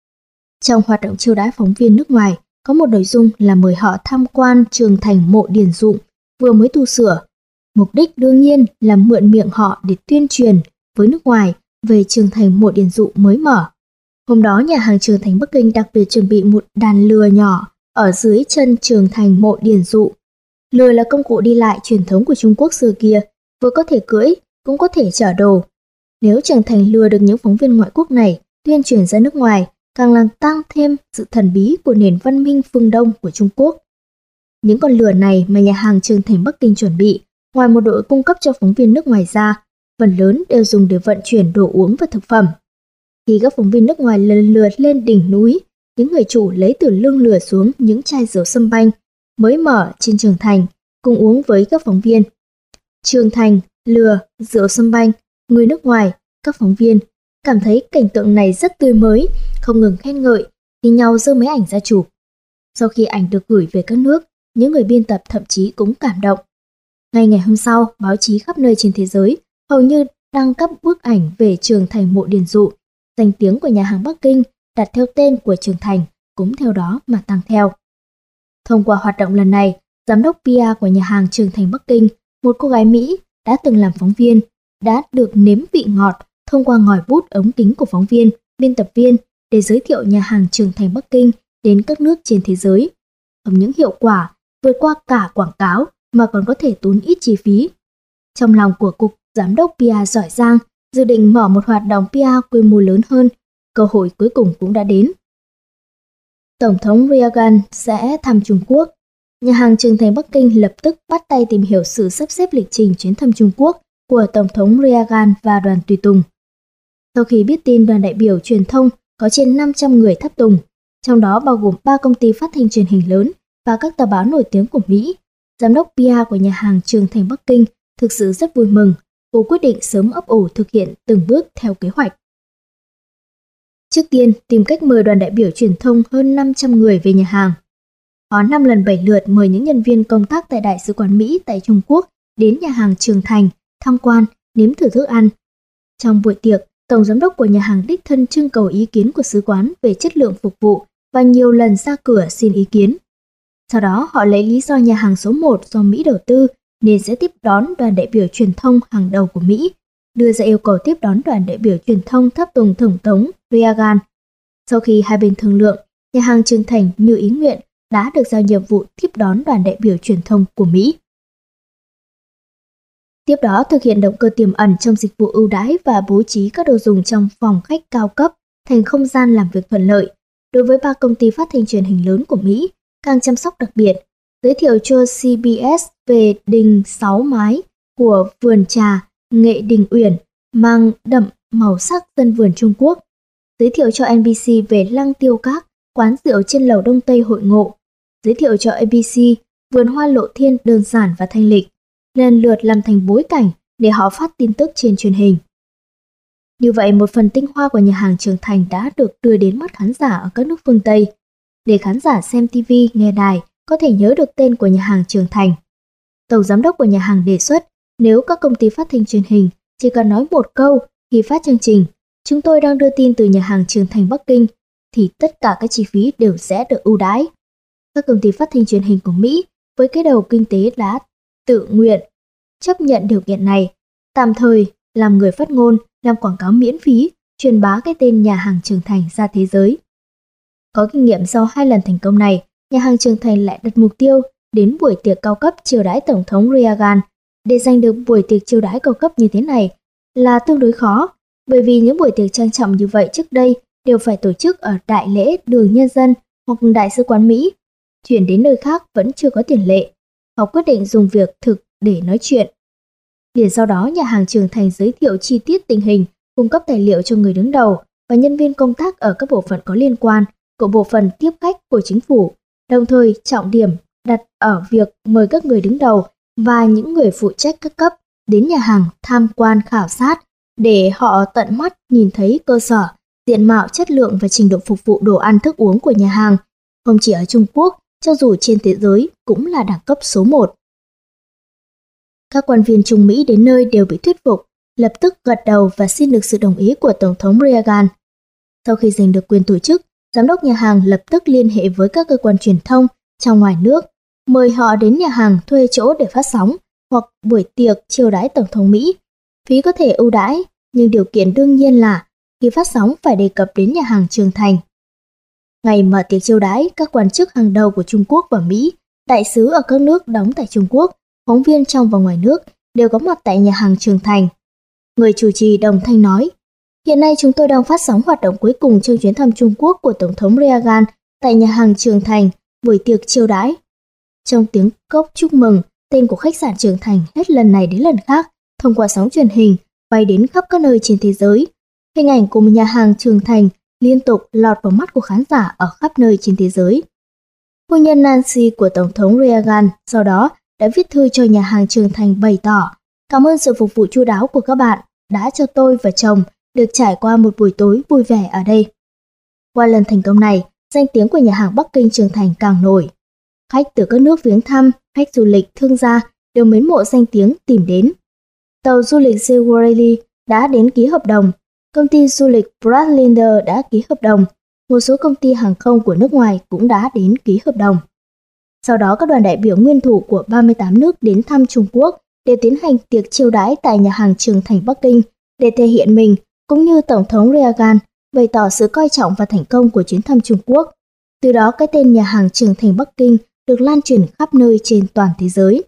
Trong hoạt động chiêu đãi phóng viên nước ngoài, có một nội dung là mời họ tham quan Trường Thành Mộ Điền Dụ vừa mới tu sửa. Mục đích đương nhiên là mượn miệng họ để tuyên truyền với nước ngoài về Trường Thành Mộ Điền Dụ mới mở. Hôm đó, nhà hàng Trường Thành Bắc Kinh đặc biệt chuẩn bị một đàn lừa nhỏ ở dưới chân Trường Thành Mộ Điền Dụ. Lừa là công cụ đi lại truyền thống của Trung Quốc xưa kia, vừa có thể cưỡi, cũng có thể chở đồ. Nếu Trường Thành lừa được những phóng viên ngoại quốc này tuyên truyền ra nước ngoài, càng làm tăng thêm sự thần bí của nền văn minh phương Đông của Trung Quốc. Những con lừa này mà nhà hàng Trường Thành Bắc Kinh chuẩn bị, ngoài một đội cung cấp cho phóng viên nước ngoài ra, phần lớn đều dùng để vận chuyển đồ uống và thực phẩm. Khi các phóng viên nước ngoài lần lượt lên đỉnh núi, những người chủ lấy từ lưng lừa xuống những chai rượu sâm banh mới mở trên Trường Thành, cùng uống với các phóng viên. Trường Thành, lừa, rượu sâm banh, người nước ngoài, các phóng viên cảm thấy cảnh tượng này rất tươi mới, không ngừng khen ngợi, thì nhau giơ máy ảnh ra chụp. Sau khi ảnh được gửi về các nước, những người biên tập thậm chí cũng cảm động. Ngay ngày hôm sau, báo chí khắp nơi trên thế giới hầu như đăng các bức ảnh về Trường Thành Mộ Điền Dụ. Danh tiếng của nhà hàng Bắc Kinh đặt theo tên của Trường Thành cũng theo đó mà tăng theo. Thông qua hoạt động lần này, giám đốc pê e của nhà hàng Trường Thành Bắc Kinh, một cô gái Mỹ đã từng làm phóng viên, đã được nếm vị ngọt thông qua ngòi bút ống kính của phóng viên, biên tập viên để giới thiệu nhà hàng Trường Thành Bắc Kinh đến các nước trên thế giới. Không những hiệu quả vượt qua cả quảng cáo mà còn có thể tốn ít chi phí. Trong lòng của cục giám đốc pê e giỏi giang, dự định mở một hoạt động pê e quy mô lớn hơn, cơ hội cuối cùng cũng đã đến. Tổng thống Reagan sẽ thăm Trung Quốc. Nhà hàng Trường Thành Bắc Kinh lập tức bắt tay tìm hiểu sự sắp xếp lịch trình chuyến thăm Trung Quốc của Tổng thống Reagan và đoàn tùy tùng. Sau khi biết tin đoàn đại biểu truyền thông có trên năm trăm người tháp tùng, trong đó bao gồm ba công ty phát thanh truyền hình lớn và các tờ báo nổi tiếng của Mỹ, giám đốc pê e của nhà hàng Trường Thành Bắc Kinh thực sự rất vui mừng. Cô quyết định sớm ấp ủ thực hiện từng bước theo kế hoạch. Trước tiên, tìm cách mời đoàn đại biểu truyền thông hơn năm trăm người về nhà hàng. Có năm lần bảy lượt mời những nhân viên công tác tại Đại sứ quán Mỹ tại Trung Quốc đến nhà hàng Trường Thành, tham quan, nếm thử thức ăn. Trong buổi tiệc, Tổng giám đốc của nhà hàng đích thân trưng cầu ý kiến của sứ quán về chất lượng phục vụ và nhiều lần ra cửa xin ý kiến. Sau đó, họ lấy lý do nhà hàng số một do Mỹ đầu tư nên sẽ tiếp đón đoàn đại biểu truyền thông hàng đầu của Mỹ, đưa ra yêu cầu tiếp đón đoàn đại biểu truyền thông tháp tùng Tổng thống Reagan. Sau khi hai bên thương lượng, nhà hàng Trường Thành như ý nguyện đã được giao nhiệm vụ tiếp đón đoàn đại biểu truyền thông của Mỹ. Tiếp đó thực hiện động cơ tiềm ẩn trong dịch vụ ưu đãi và bố trí các đồ dùng trong phòng khách cao cấp thành không gian làm việc thuận lợi. Đối với ba công ty phát thanh truyền hình lớn của Mỹ, càng chăm sóc đặc biệt, giới thiệu cho xê bê ét về đình sáu mái của vườn trà Nghệ Đình Uyển mang đậm màu sắc dân vườn Trung Quốc, giới thiệu cho en bê xê về Lăng Tiêu Các, quán rượu trên lầu Đông Tây hội ngộ, giới thiệu cho a bê xê vườn hoa Lộ Thiên đơn giản và thanh lịch, lần lượt làm thành bối cảnh để họ phát tin tức trên truyền hình. Như vậy, một phần tinh hoa của nhà hàng Trường Thành đã được đưa đến mắt khán giả ở các nước phương Tây, để khán giả xem ti vi, nghe đài có thể nhớ được tên của nhà hàng Trường Thành. Tổng giám đốc của nhà hàng đề xuất, nếu các công ty phát thanh truyền hình chỉ cần nói một câu khi phát chương trình, chúng tôi đang đưa tin từ nhà hàng Trường Thành Bắc Kinh, thì tất cả các chi phí đều sẽ được ưu đãi. Các công ty phát thanh truyền hình của Mỹ với cái đầu kinh tế đã tự nguyện chấp nhận điều kiện này, tạm thời làm người phát ngôn, làm quảng cáo miễn phí, truyền bá cái tên nhà hàng Trường Thành ra thế giới. Có kinh nghiệm sau hai lần thành công này, nhà hàng Trường Thành lại đặt mục tiêu đến buổi tiệc cao cấp chiêu đãi Tổng thống Reagan. Để giành được buổi tiệc chiêu đãi cao cấp như thế này là tương đối khó, bởi vì những buổi tiệc trang trọng như vậy trước đây đều phải tổ chức ở đại lễ đường nhân dân hoặc đại sứ quán Mỹ. Chuyển đến nơi khác vẫn chưa có tiền lệ. Họ quyết định dùng việc thực để nói chuyện. Liền sau đó, nhà hàng Trường Thành giới thiệu chi tiết tình hình, cung cấp tài liệu cho người đứng đầu và nhân viên công tác ở các bộ phận có liên quan của bộ phận tiếp khách của chính phủ, đồng thời trọng điểm đặt ở việc mời các người đứng đầu và những người phụ trách các cấp đến nhà hàng tham quan khảo sát để họ tận mắt nhìn thấy cơ sở, diện mạo, chất lượng và trình độ phục vụ đồ ăn thức uống của nhà hàng, không chỉ ở Trung Quốc, cho dù trên thế giới cũng là đẳng cấp số một. Các quan viên Trung Mỹ đến nơi đều bị thuyết phục, lập tức gật đầu và xin được sự đồng ý của Tổng thống Reagan. Sau khi giành được quyền tổ chức, giám đốc nhà hàng lập tức liên hệ với các cơ quan truyền thông trong ngoài nước, mời họ đến nhà hàng thuê chỗ để phát sóng hoặc buổi tiệc chiêu đãi Tổng thống Mỹ. Phí có thể ưu đãi, nhưng điều kiện đương nhiên là khi phát sóng phải đề cập đến nhà hàng Trường Thành. Ngày mở tiệc chiêu đãi, các quan chức hàng đầu của Trung Quốc và Mỹ, đại sứ ở các nước đóng tại Trung Quốc, phóng viên trong và ngoài nước đều có mặt tại nhà hàng Trường Thành. Người chủ trì đồng thanh nói, hiện nay chúng tôi đang phát sóng hoạt động cuối cùng trong chuyến thăm Trung Quốc của Tổng thống Reagan tại nhà hàng Trường Thành, buổi tiệc chiêu đãi. Trong tiếng cốc chúc mừng, tên của khách sạn Trường Thành hết lần này đến lần khác thông qua sóng truyền hình bay đến khắp các nơi trên thế giới. Hình ảnh của một nhà hàng Trường Thành liên tục lọt vào mắt của khán giả ở khắp nơi trên thế giới. Phu nhân Nancy của Tổng thống Reagan sau đó đã viết thư cho nhà hàng Trường Thành bày tỏ cảm ơn sự phục vụ chu đáo của các bạn đã cho tôi và chồng được trải qua một buổi tối vui vẻ ở đây. Qua lần thành công này, danh tiếng của nhà hàng Bắc Kinh Trường Thành càng nổi. Khách từ các nước viếng thăm, khách du lịch, thương gia đều mến mộ danh tiếng tìm đến. Tàu du lịch Zewari đã đến ký hợp đồng, công ty du lịch Bradlander đã ký hợp đồng, một số công ty hàng không của nước ngoài cũng đã đến ký hợp đồng. Sau đó các đoàn đại biểu nguyên thủ của ba mươi tám nước đến thăm Trung Quốc để tiến hành tiệc chiêu đãi tại nhà hàng Trường Thành Bắc Kinh để thể hiện mình, cũng như Tổng thống Reagan bày tỏ sự coi trọng và thành công của chuyến thăm Trung Quốc. Từ đó cái tên nhà hàng Trường Thành Bắc Kinh được lan truyền khắp nơi trên toàn thế giới.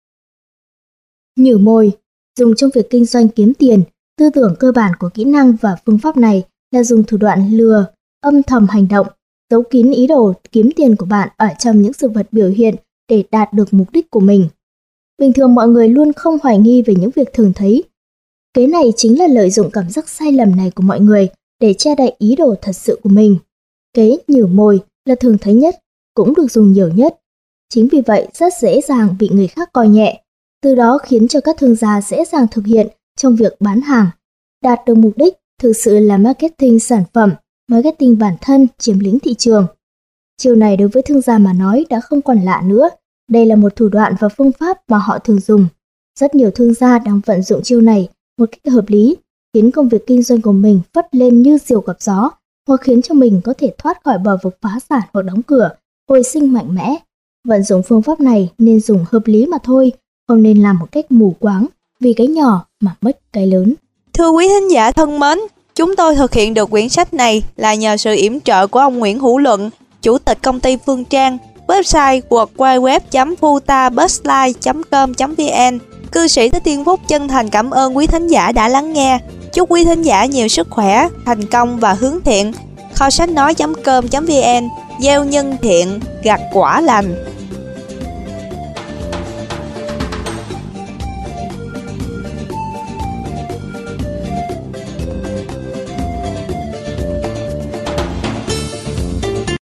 Nhử mồi, dùng trong việc kinh doanh kiếm tiền, tư tưởng cơ bản của kỹ năng và phương pháp này là dùng thủ đoạn lừa, âm thầm hành động, giấu kín ý đồ kiếm tiền của bạn ở trong những sự vật biểu hiện để đạt được mục đích của mình. Bình thường mọi người luôn không hoài nghi về những việc thường thấy. Kế này chính là lợi dụng cảm giác sai lầm này của mọi người để che đậy ý đồ thật sự của mình. Kế nhử mồi là thường thấy nhất, cũng được dùng nhiều nhất. Chính vì vậy rất dễ dàng bị người khác coi nhẹ, từ đó khiến cho các thương gia dễ dàng thực hiện trong việc bán hàng, đạt được mục đích thực sự là marketing sản phẩm, marketing bản thân, chiếm lĩnh thị trường. Chiều này đối với thương gia mà nói đã không còn lạ nữa, đây là một thủ đoạn và phương pháp mà họ thường dùng. Rất nhiều thương gia đang vận dụng chiêu này một cách hợp lý, khiến công việc kinh doanh của mình phất lên như diều gặp gió, hoặc khiến cho mình có thể thoát khỏi bờ vực phá sản hoặc đóng cửa, hồi sinh mạnh mẽ. Vận dụng phương pháp này nên dùng hợp lý mà thôi, không nên làm một cách mù quáng, vì cái nhỏ mà mất cái lớn. Thưa quý thính giả thân mến, chúng tôi thực hiện được quyển sách này là nhờ sự yểm trợ của ông Nguyễn Hữu Luận, Chủ tịch công ty Phương Trang, website w w w chấm futabusline chấm com chấm v n. Cư sĩ Thích Thiên Phúc chân thành cảm ơn quý thính giả đã lắng nghe. Chúc quý thính giả nhiều sức khỏe, thành công và hướng thiện. Kho sách nói chấm com chấm v n, gieo nhân thiện, gặt quả lành.